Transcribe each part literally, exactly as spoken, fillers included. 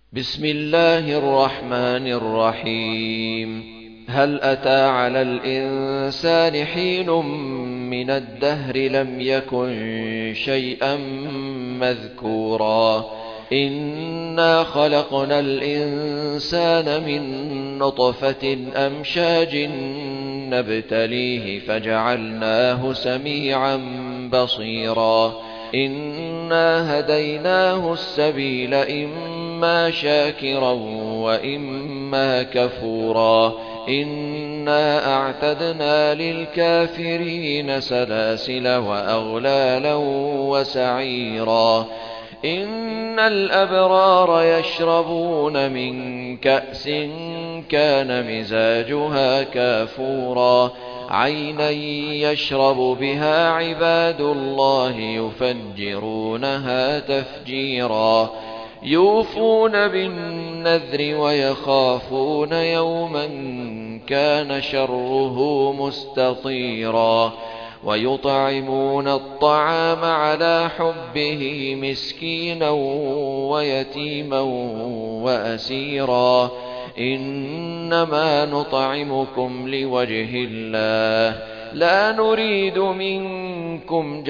بسم الله الرحمن الرحيم. هل أتى على الإنسان حين من الدهر لم يكن شيئا مذكورا إنا خلقنا الإنسان من نطفة أمشاج نبتليه فجعلناه سميعا بصيرا إنا هديناه السبيل إما شاكرا وإما كفورا إنا أعتدنا للكافرين سلاسل وأغلالا وسعيرا إن الأبرار يشربون من كأس كان مزاجها كافورا عينا يشرب بها عباد الله يفجرونها تفجيرا يوفون بالنذر ويخافون يوما كان شره مستطيرا ويطعمون الطعام على حبه مسكينا ويتيما وأسيرا إنما نطعمكم لوجه الله لا نريد منكم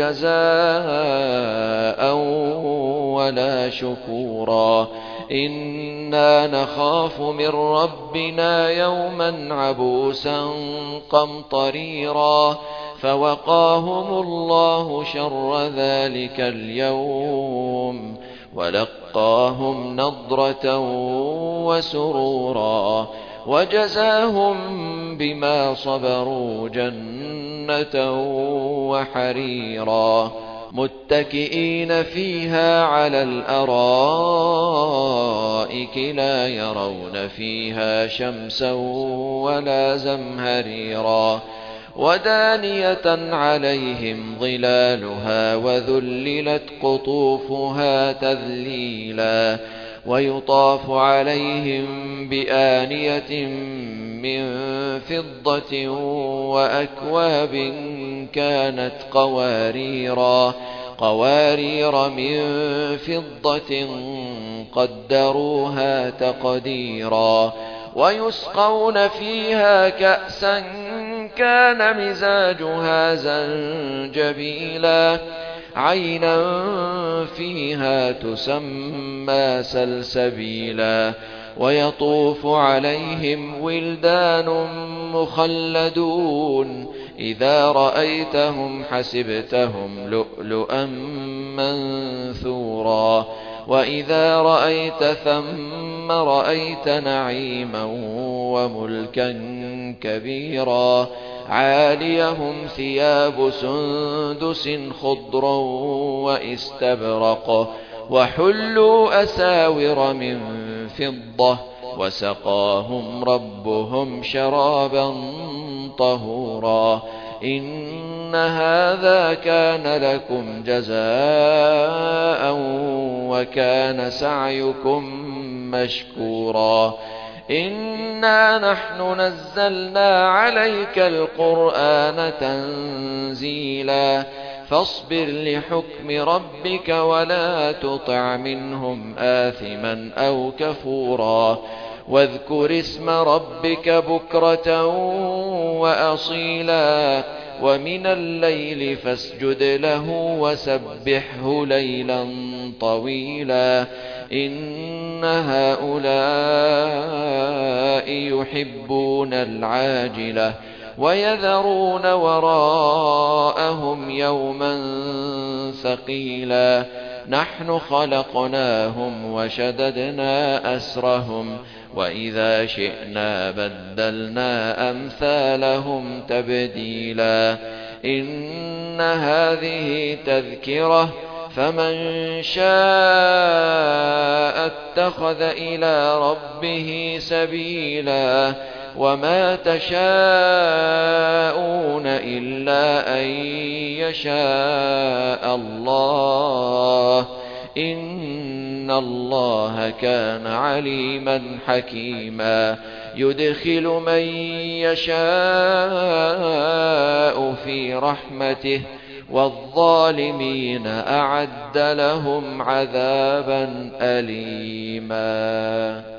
جزاء ولا شكورا إنا نخاف من ربنا يوما عبوسا قمطريرا فوقاهم الله شر ذلك اليوم ولقاهم نضرة وسرورا وجزاهم بما صبروا جنة وحريرا متكئين فيها على الأرائك لا يرون فيها شمسا ولا زمهريرا ودانية عليهم ظلالها وذللت قطوفها تذليلا ويطاف عليهم بآنية من فضة وأكواب كانت قواريرا قوارير من فضة قدروها تقديرا ويسقون فيها كأسا كان مزاجها زنجبيلا عينا فيها تسمى سلسبيلا ويطوف عليهم ولدان مخلدون إذا رأيتهم حسبتهم لؤلؤا منثورا وإذا رأيت ثم رأيت نعيما وملكا كبيرا عاليهم ثياب سندس خضر واستبرق وحلوا أساور من فضة وسقاهم ربهم شرابا طهورا إن هذا كان لكم جزاء وكان سعيكم مشكورا إنا نحن نزلنا عليك القرآن تنزيلا فاصبر لحكم ربك ولا تطع منهم آثما أو كفورا واذكر اسم ربك بكرة وأصيلا ومن الليل فاسجد له وسبحه ليلا طويلا إن هؤلاء يحبون العاجلة ويذرون وراءهم يوما ثقيلا نحن خلقناهم وشددنا أسرهم وإذا شئنا بدلنا أمثالهم تبديلا إن هذه تذكرة فمن شاء اتخذ إلى ربه سبيلا وما تشاءون إلا أن يشاء الله إن الله كان عليما حكيما يدخل من يشاء في رحمته والظالمين أعد لهم عذابا أليما.